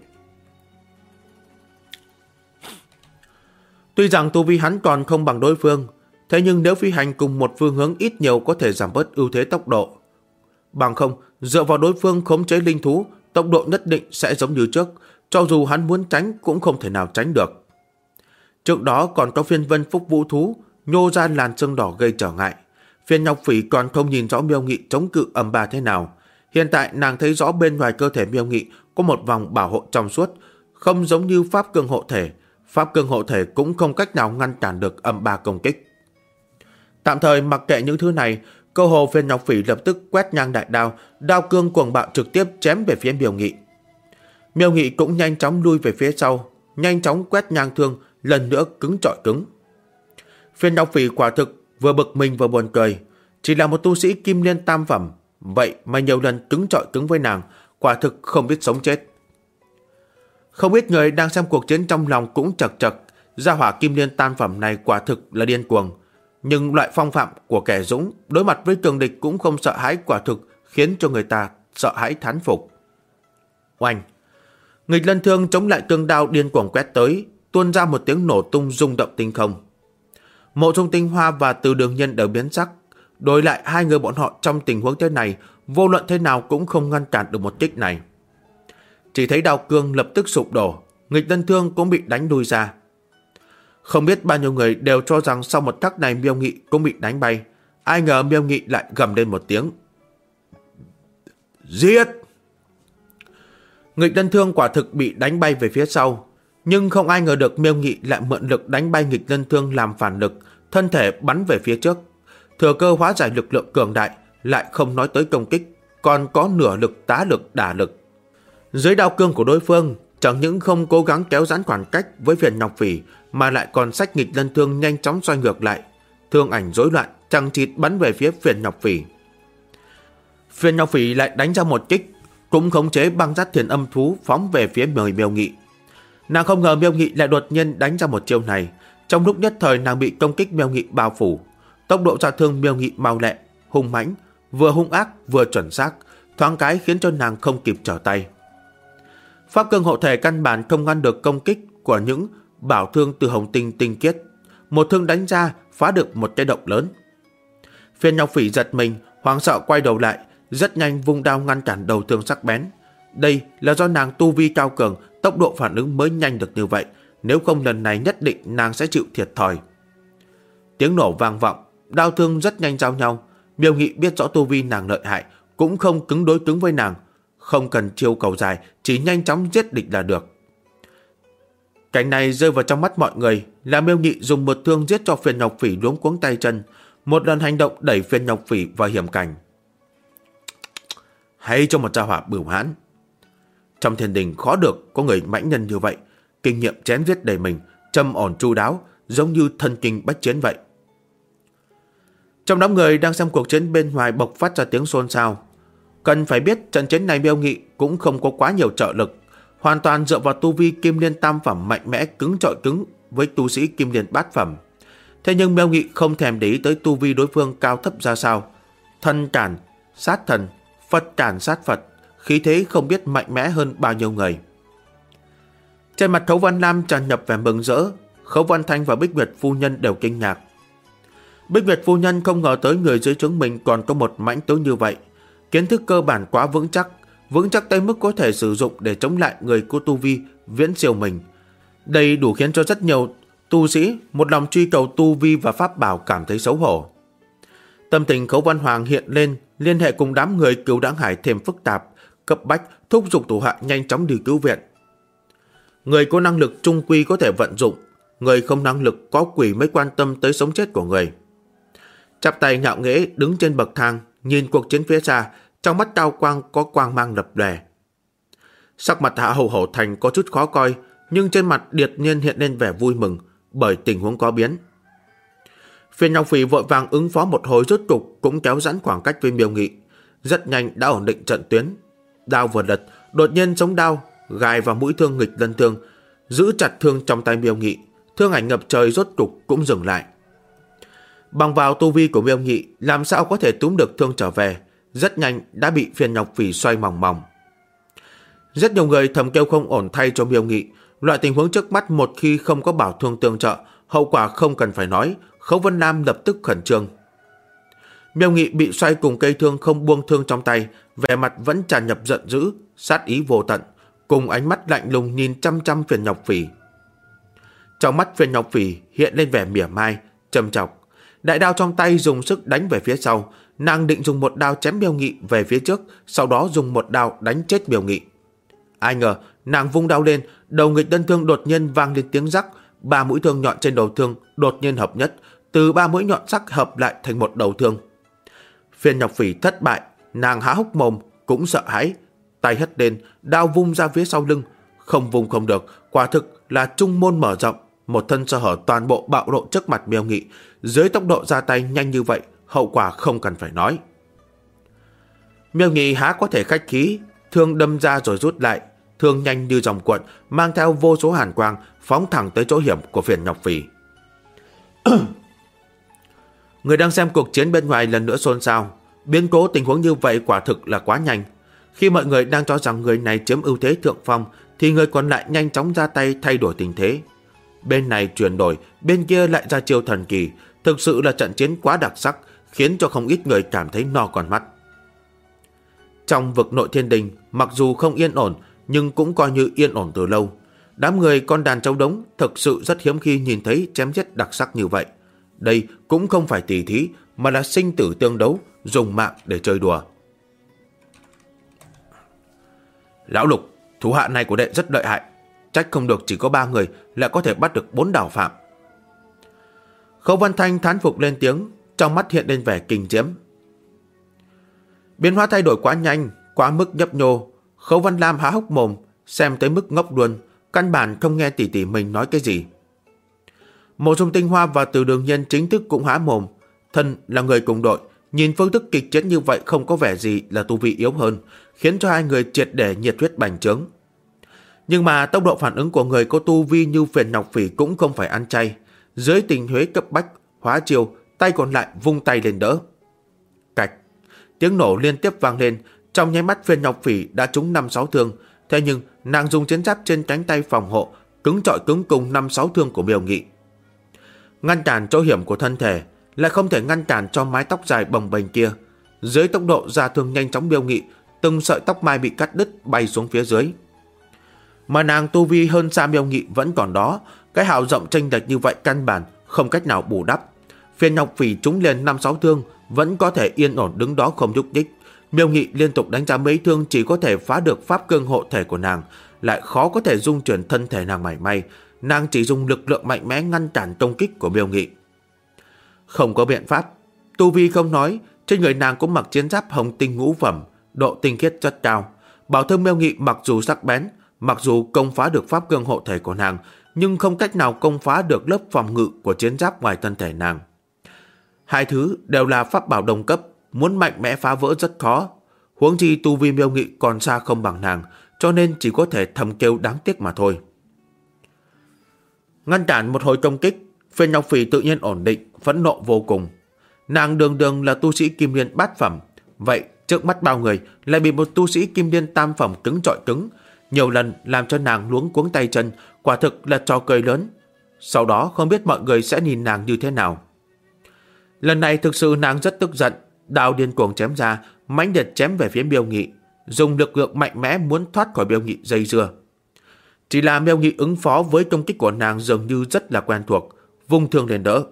Tuy rằng tu vi hắn còn không bằng đối phương, thế nhưng nếu phi hành cùng một phương hướng ít nhiều có thể giảm bớt ưu thế tốc độ. Bằng không, dựa vào đối phương khống chế linh thú, tốc độ nhất định sẽ giống như trước, cho dù hắn muốn tránh cũng không thể nào tránh được. Trước đó còn có Phiên Vân Phúc Vũ Thú nhô ra làn sương đỏ gây trở ngại. Phiên Ngọc Phỉ còn không nhìn rõ Miêu Nghị chống cự âm ba thế nào. Hiện tại nàng thấy rõ bên ngoài cơ thể Miêu Nghị có một vòng bảo hộ trong suốt, không giống như pháp cương hộ thể. Pháp cương hộ thể cũng không cách nào ngăn cản được âm ba công kích. Tạm thời mặc kệ những thứ này, cơ hồ Phiên Ngọc Phỉ lập tức quét ngang đại đao, đao cương cuồng bạo trực tiếp chém về phía Miêu Nghị. Miêu Nghị cũng nhanh chóng lui về phía sau, nhanh chóng quét ngang thương, lần nữa cứng chọi cứng. Phiên Ngọc Phỉ quả thực vừa bực mình vừa buồn cười, chỉ là một tu sĩ kim liên tam phẩm, vậy mà nhiều lần cứng chọi cứng với nàng, quả thực không biết sống chết. Không ít người đang xem cuộc chiến trong lòng cũng chật chật, gia hỏa kim liên tam phẩm này quả thực là điên cuồng. Nhưng loại phong phạm của kẻ dũng đối mặt với cường địch cũng không sợ hãi, quả thực khiến cho người ta sợ hãi thán phục. Oanh! Nghịch lân thương chống lại cương đao điên cuồng quét tới, tuôn ra một tiếng nổ tung rung động tinh không. Mộ Dung Tinh Hoa và Từ Đường Nhân đều biến sắc. Đối lại hai người bọn họ trong tình huống thế này, vô luận thế nào cũng không ngăn cản được một kích này. Chỉ thấy đao cương lập tức sụp đổ, nghịch lân thương cũng bị đánh đuôi ra. Không biết bao nhiêu người đều cho rằng sau một khắc này Miêu Nghị cũng bị đánh bay. Ai ngờ Miêu Nghị lại gầm lên một tiếng: giết! Nghịch lân thương quả thực bị đánh bay về phía sau, nhưng không ai ngờ được Miêu Nghị lại mượn lực đánh bay nghịch lân thương làm phản lực, thân thể bắn về phía trước. Thừa cơ hóa giải lực lượng cường đại, lại không nói tới công kích, còn có nửa lực tá lực đả lực. Dưới đao cương của đối phương, chẳng những không cố gắng kéo giãn khoảng cách với Phiền Ngọc Phỉ, mà lại còn xách nghịch lân thương nhanh chóng xoay ngược lại, thương ảnh rối loạn chằng chịt bắn về phía Phiền Ngọc Phỉ. Phiền Ngọc Phỉ lại đánh ra một kích, cũng khống chế băng Giáp Thiền Âm thú phóng về phía Miêu Nghị. Nàng không ngờ Miêu Nghị lại đột nhiên đánh ra một chiêu này, Trong lúc nhất thời nàng bị công kích Miêu Nghị bao phủ. Tốc độ ra thương Miêu Nghị mau lẹ, hung mãnh, vừa hung ác vừa chuẩn xác, thoáng cái khiến cho nàng không kịp trở tay. Pháp cương hộ thể căn bản không ngăn được công kích của những bảo thương từ hồng tinh tinh khiết. Một thương đánh ra phá được một cái động lớn. Phiên Ngọc Phỉ giật mình, hoảng sợ quay đầu lại, rất nhanh vung đao ngăn cản đầu thương sắc bén. Đây là do nàng tu vi cao cường, tốc độ phản ứng mới nhanh được như vậy, nếu không lần này nhất định nàng sẽ chịu thiệt thòi. Tiếng nổ vang vọng, đao thương rất nhanh giao nhau. Miêu Nghị biết rõ tu vi nàng lợi hại, cũng không cứng đối cứng với nàng, không cần chiêu cầu dài, chỉ nhanh chóng giết địch là được. Cảnh này rơi vào trong mắt mọi người là Miêu Nghị dùng một thương giết cho Phiền Ngọc Phỉ luống cuống tay chân, một lần hành động đẩy Phiền Ngọc Phỉ vào hiểm cảnh. Hay cho một gia hỏa bửu hãn. Trong thiên đình khó được có người mãnh nhân như vậy, kinh nghiệm chém giết đầy mình, châm ổn chu đáo, giống như thân kinh bách chiến vậy. Trong đám người đang xem cuộc chiến bên ngoài bộc phát ra tiếng xôn xao. Cần phải biết trận chiến này Miêu Nghị cũng không có quá nhiều trợ lực, hoàn toàn dựa vào tu vi Kim Liên tam phẩm mạnh mẽ cứng trọi cứng với tu sĩ Kim Liên bát phẩm. Thế nhưng Miêu Nghị không thèm để ý tới tu vi đối phương cao thấp ra sao. Thần cản sát thần, Phật cản sát Phật, khí thế không biết mạnh mẽ hơn bao nhiêu người. Trên mặt Khấu Văn Lam tràn ngập vẻ mừng rỡ, Khấu Văn Thanh và Bích Nguyệt phu nhân đều kinh ngạc. Bích Nguyệt phu nhân không ngờ tới người dưới trướng mình còn có một mãnh tướng như vậy, kiến thức cơ bản quá vững chắc tới mức có thể sử dụng để chống lại người có tu vi viễn siêu mình. Đây đủ khiến cho rất nhiều tu sĩ một lòng truy cầu tu vi và pháp bảo cảm thấy xấu hổ. Tâm tình Khấu Văn Hoàng hiện lên, liên hệ cùng đám người Cửu Đãng Hải thêm phức tạp, cấp bách thúc giục thủ hạ nhanh chóng đi cứu viện. Người có năng lực trung quy có thể vận dụng, người không năng lực có quỷ mới quan tâm tới sống chết của người. Chắp tay ngạo nghễ đứng trên bậc thang, nhìn cuộc chiến phía xa, trong mắt cao quang có quang mang lập lòe. Sắc mặt Hạ Hầu Hổ Thành có chút khó coi, nhưng trên mặt điệt nhiên hiện lên vẻ vui mừng bởi tình huống có biến. Phiền Ngọc Phỉ vội vàng ứng phó một hồi, rốt cục cũng kéo giãn khoảng cách với Miêu Nghị, rất nhanh đã ổn định trận tuyến. Đao vừa lật, đột nhiên chống đao gài vào mũi thương nghịch lân thương, giữ chặt thương trong tay Miêu Nghị, thương ảnh ngập trời rốt cục cũng dừng lại. Bằng vào tu vi của Miêu Nghị, làm sao có thể túm được thương trở về, rất nhanh đã bị Phiền Ngọc Phỉ xoay mòng mòng. Rất nhiều người thầm kêu không ổn thay cho Miêu Nghị. Loại tình huống trước mắt một khi không có bảo thương tương trợ, hậu quả không cần phải nói. Khấu Vân Nam lập tức khẩn trương. Miêu Nghị bị xoay cùng cây thương không buông thương trong tay, vẻ mặt vẫn tràn ngập giận dữ, sát ý vô tận, cùng ánh mắt lạnh lùng nhìn chăm chăm Phiền Ngọc Phỉ. Trong mắt Phiền Ngọc Phỉ hiện lên vẻ mỉa mai, trầm trọng. Đại đao trong tay dùng sức đánh về phía sau, nàng định dùng một đao chém Miêu Nghị về phía trước, sau đó dùng một đao đánh chết Miêu Nghị. Ai ngờ nàng vung đao lên, đầu nghịch đơn thương đột nhiên vang lên tiếng rắc, 3 mũi thương nhọn trên đầu thương đột nhiên hợp nhất, từ 3 mũi nhọn sắc hợp lại thành một đầu thương. Phiền Ngọc Phỉ thất bại, nàng há hốc mồm cũng sợ hãi, tay hất lên, đao vung ra phía sau lưng, không vùng không được, quả thực là trung môn mở rộng, một thân sơ hở toàn bộ bạo lộ trước mặt Miêu Nghị. Dưới tốc độ ra tay nhanh như vậy, hậu quả không cần phải nói. Miêu Nghị há có thể khách khí, thương đâm ra rồi rút lại, thương nhanh như dòng cuộn, mang theo vô số hàn quang, phóng thẳng tới chỗ hiểm của Phiền Ngọc Phỉ. Người đang xem cuộc chiến bên ngoài lần nữa xôn xao. Biến cố tình huống như vậy quả thực là quá nhanh. Khi mọi người đang cho rằng người này chiếm ưu thế thượng phong, thì người còn lại nhanh chóng ra tay thay đổi tình thế. Bên này chuyển đổi, bên kia lại ra chiêu thần kỳ. Thực sự là trận chiến quá đặc sắc, khiến cho không ít người cảm thấy no con mắt. Trong vực nội thiên đình, mặc dù không yên ổn, nhưng cũng coi như yên ổn từ lâu. Đám người con đàn châu đống thực sự rất hiếm khi nhìn thấy chém giết đặc sắc như vậy. Đây cũng không phải tỉ thí, mà là sinh tử tương đấu, dùng mạng để chơi đùa. Lão Lục, thủ hạ này của đệ rất lợi hại, trách không được chỉ có 3 người lại có thể bắt được 4 đảo phạm. Khấu Văn Thanh thán phục lên tiếng, trong mắt hiện lên vẻ kinh diễm. Biến hóa thay đổi quá nhanh, quá mức nhấp nhô. Khấu Văn Lam há hốc mồm, xem tới mức ngốc luôn, căn bản không nghe tỷ tỷ mình nói cái gì. Mộ Dung Tinh Hoa và Từ Đường Nhiên chính thức cũng há mồm. Thân là người cùng đội, nhìn phương thức kịch chiến như vậy không có vẻ gì là tu vị yếu hơn, khiến cho hai người triệt để nhiệt huyết bành trướng. Nhưng mà tốc độ phản ứng của người có tu vi như Phiền Ngọc Phỉ cũng không phải ăn chay. dưới tình huống cấp bách, hóa chiêu, tay còn lại vung tay lên đỡ. Cạch, tiếng nổ liên tiếp vang lên, trong nháy mắt Phiền Ngọc Phỉ đã trúng 5-6 thương, thế nhưng nàng dùng chiến giáp trên cánh tay phòng hộ, cứng trọi cứng cùng 5-6 thương của Miêu Nghị. Ngăn cản chỗ hiểm của thân thể, lại không thể ngăn cản cho mái tóc dài bồng bềnh kia. Dưới tốc độ ra thương nhanh chóng Miêu Nghị, từng sợi tóc mai bị cắt đứt bay xuống phía dưới. Mà nàng tu vi hơn xa Miêu Nghị vẫn còn đó, cái hào rộng chênh lệch như vậy căn bản không cách nào bù đắp. Phiền Ngọc Phỉ trúng liền 5-6 thương, vẫn có thể yên ổn đứng đó không nhúc nhích. Miêu Nghị liên tục đánh ra mấy thương chỉ có thể phá được pháp cương hộ thể của nàng, lại khó có thể dung chuyển thân thể nàng mảy may. Nàng chỉ dùng lực lượng mạnh mẽ ngăn cản công kích của Miêu Nghị. Không có biện pháp, tu vi không nói, trên người nàng cũng mặc chiến giáp hồng tinh ngũ phẩm, độ tinh khiết rất cao. Bảo thương Miêu Nghị mặc dù sắc bén, mặc dù công phá được pháp cương hộ thể của nàng, nhưng không cách nào công phá được lớp phòng ngự của chiến giáp ngoài thân thể nàng. Hai thứ đều là pháp bảo đồng cấp, muốn mạnh mẽ phá vỡ rất khó. Huống chi tu vi Miêu Nghị còn xa không bằng nàng, cho nên chỉ có thể thầm kêu đáng tiếc mà thôi. Ngăn cản một hồi công kích, Phiền Ngọc Phỉ tự nhiên ổn định, phẫn nộ vô cùng. Nàng đường đường là tu sĩ kim liên bát phẩm, vậy trước mắt bao người lại bị một tu sĩ kim liên tam phẩm cứng trọi cứng, nhiều lần làm cho nàng luống cuống tay chân, quả thực là trò cười lớn. Sau đó không biết mọi người sẽ nhìn nàng như thế nào. Lần này thực sự nàng rất tức giận, đao điên cuồng chém ra, mãnh liệt chém về phía Miêu Nghị, dùng lực lượng mạnh mẽ muốn thoát khỏi Miêu Nghị dây dưa. Chỉ là Miêu Nghị ứng phó với công kích của nàng dường như rất là quen thuộc, vung thương lên đỡ.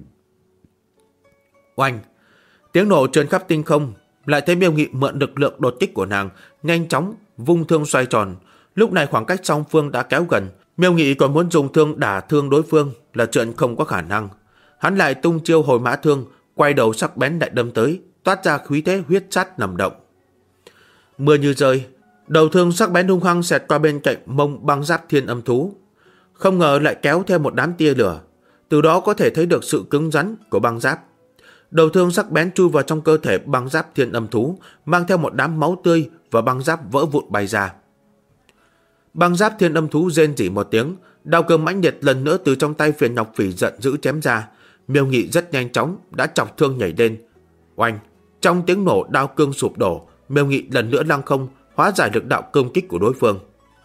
Oanh! Tiếng nổ truyền khắp tinh không, lại thấy Miêu Nghị mượn lực lượng đột kích của nàng, nhanh chóng vung thương xoay tròn. Lúc này khoảng cách song phương đã kéo gần, Miêu Nghị còn muốn dùng thương đả thương đối phương là chuyện không có khả năng. Hắn lại tung chiêu hồi mã thương, quay đầu sắc bén đại đâm tới, toát ra khí thế huyết sát nằm động. Mưa như rơi, đầu thương sắc bén hung hăng xẹt qua bên cạnh mông băng giáp thiên âm thú. Không ngờ lại kéo theo một đám tia lửa, từ đó có thể thấy được sự cứng rắn của băng giáp. Đầu thương sắc bén chui vào trong cơ thể băng giáp thiên âm thú, mang theo một đám máu tươi và băng giáp vỡ vụn bay ra. Băng giáp thiên âm thú rên rỉ một tiếng, đao cương mãnh liệt lần nữa từ trong tay Phiền Ngọc Phỉ giận dữ chém ra. Miêu Nghị rất nhanh chóng đã chọc thương nhảy lên. Oanh! Trong tiếng nổ đao cương sụp đổ, Miêu Nghị lần nữa lăng không, hóa giải lực đạo công kích của đối phương.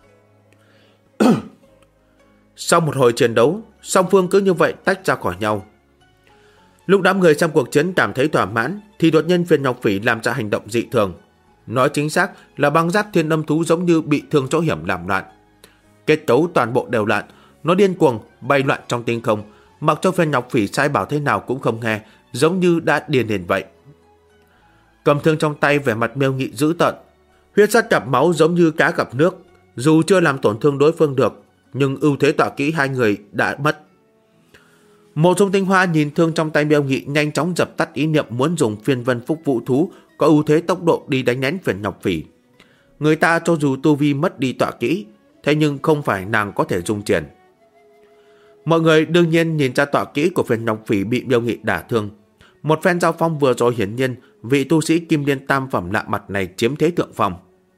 Sau một hồi chiến đấu, song phương cứ như vậy tách ra khỏi nhau. Lúc đám người trong cuộc chiến cảm thấy thỏa mãn, thì đột nhiên Phiền Ngọc Phỉ làm ra hành động dị thường. Nói chính xác là băng giáp thiên âm thú giống như bị thương chỗ hiểm làm loạn. Kết cấu toàn bộ đều loạn, nó điên cuồng bay loạn trong tinh không, mặc cho Phiền Ngọc Phỉ sai bảo thế nào cũng không nghe, giống như đã điên lên vậy. Cầm thương trong tay, vẻ mặt Miêu Nghị dữ tợn, huyết sát cặp máu giống như cá gặp nước. Dù chưa làm tổn thương đối phương được, nhưng ưu thế tọa kỹ hai người đã mất. Mộ Dung Tinh Hoa nhìn thương trong tay Miêu Nghị, nhanh chóng dập tắt ý niệm muốn dùng phiên vân phúc vũ thú có ưu thế tốc độ đi đánh lén Phiền Ngọc Phỉ. Người ta cho dù tu vi mất đi tọa kỹ, thế nhưng không phải nàng có thể dung chuyển. Mọi người đương nhiên nhìn ra tọa kỹ của Phiền Ngọc Phỉ bị Miêu Nghị đả thương. Một phen giao phong vừa rồi hiển nhiên vị tu sĩ kim liên tam phẩm lạ mặt này chiếm thế thượng phong.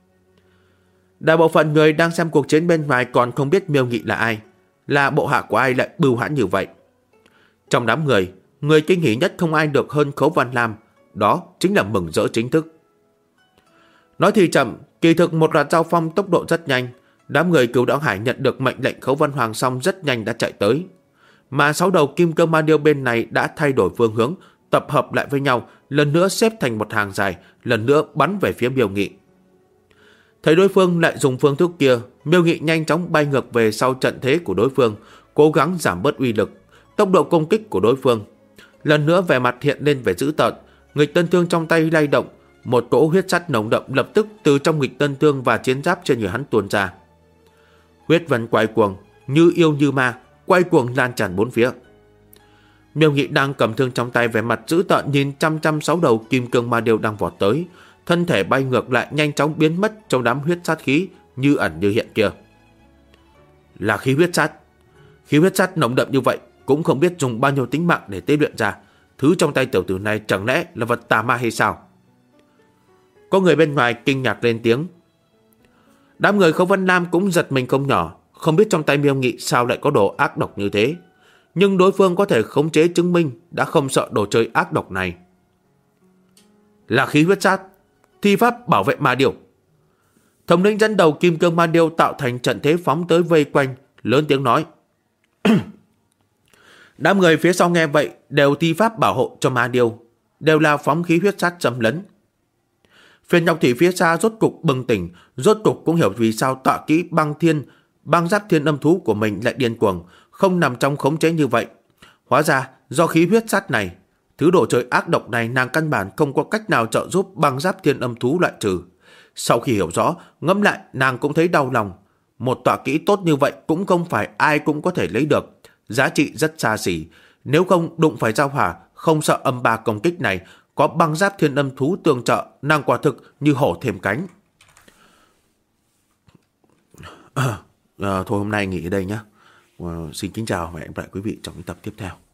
Đại bộ phận người đang xem cuộc chiến bên ngoài còn không biết Miêu Nghị là ai, là bộ hạ của ai lại bưu hãn như vậy. Trong đám người, người kinh hỉ nhất không ai được hơn Khấu Văn Lam, đó chính là mừng rỡ chính thức. Nói thì chậm, kỳ thực một loạt giao phong tốc độ rất nhanh. Đám người Cửu Đãng Hải nhận được mệnh lệnh Khấu Văn Hoàng xong rất nhanh đã chạy tới. Mà 6 đầu kim cương ma điêu bên này đã thay đổi phương hướng, tập hợp lại với nhau, lần nữa xếp thành một hàng dài, lần nữa bắn về phía Miêu Nghị. Thấy đối phương lại dùng phương thức kia, Miêu Nghị nhanh chóng bay ngược về sau trận thế của đối phương, cố gắng giảm bớt uy lực, tốc độ công kích của đối phương. Lần nữa vẻ mặt hiện lên vẻ dữ tợn, nghịch tân thương trong tay lay động, một cỗ huyết sắt nồng đậm lập tức từ trong nghịch tân thương và chiến giáp trên người hắn tuôn ra. Huyết vân quay cuồng, như yêu như ma, quay cuồng lan tràn bốn phía. Miêu Nghị đang cầm thương trong tay, vẻ mặt dữ tợn nhìn chăm 6 đầu kim cương ma điêu đang vọt tới, thân thể bay ngược lại nhanh chóng biến mất trong đám huyết sát khí như ẩn như hiện kia. Là khí huyết sát nồng đậm như vậy, cũng không biết dùng bao nhiêu tính mạng để tế luyện ra. Thứ trong tay tiểu tử này chẳng lẽ là vật tà ma hay sao? Có người bên ngoài kinh ngạc lên tiếng. Đám người Khấu Văn Lam cũng giật mình không nhỏ, không biết trong tay Miêu Nghị sao lại có đồ ác độc như thế. nhưng đối phương có thể khống chế chứng minh đã không sợ đồ chơi ác độc này. Là khí huyết sát, thi pháp bảo vệ ma điêu. Thống lĩnh dẫn đầu kim cương ma điêu tạo thành trận thế phóng tới vây quanh, lớn tiếng nói. Đám người phía sau nghe vậy đều thi pháp bảo hộ cho ma điêu, đều là phóng khí huyết sát xâm lấn. Phiền Ngọc Thủy phía xa rốt cục bừng tỉnh, rốt cục cũng hiểu vì sao tọa kỹ băng giáp thiên âm thú của mình lại điên cuồng, không nằm trong khống chế như vậy. Hóa ra do khí huyết sát này, thứ đồ chơi ác độc này nàng căn bản không có cách nào trợ giúp băng giáp thiên âm thú loại trừ. Sau khi hiểu rõ, ngẫm lại nàng cũng thấy đau lòng. Một tọa kỹ tốt như vậy cũng không phải ai cũng có thể lấy được, giá trị rất xa xỉ. Nếu không đụng phải giao hỏa, không sợ âm ba công kích này, có băng giáp thiên âm thú tương trợ, nàng quả thực như hổ thêm cánh. Thôi hôm nay nghỉ ở đây nhé. Xin kính chào và hẹn gặp lại quý vị trong những tập tiếp theo.